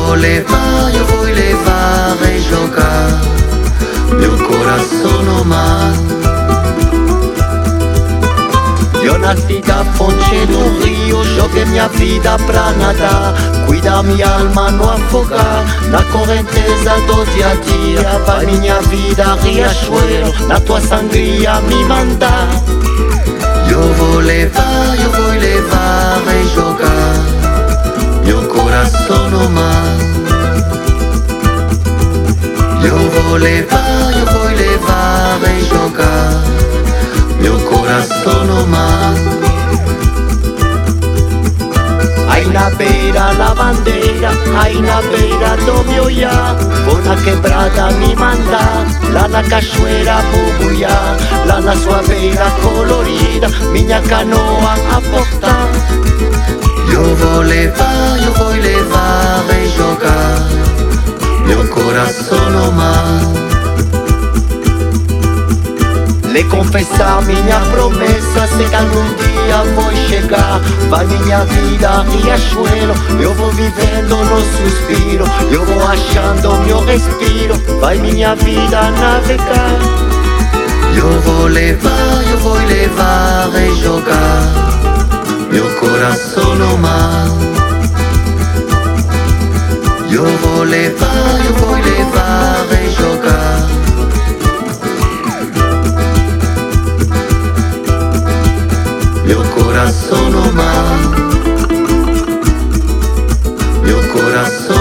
io voglio levare e giocare, mio corazzone ma. Io nati da Fonce d'un rio, gioco mia vita pra nadar, cuida mia alma non affogar, la correnteza do dia a dia, vai minha vida riachuelo, la tua sangria mi manda. Io voglio levare e giocare, mio corazzone ma. Io voglio levare e giocare, mio corazzone ma. Hai una beira la bandera, hai una beira dove ya, una quebrada mi manda, la cachoeira bubuia, la sua beira colorida, minha canoa a portar. Io voglio levare e giocare, mio corazzone ma. Le confessar minha promessa, se que algum dia vou chegar, vai minha vida riachuelo, eu vou vivendo no suspiro, eu vou achando meu respiro, vai minha vida navegar. Io voglio levare e giocare, mio corazzone ma. Io voglio levare e giocare, mio corazzone ma. Mio corazzone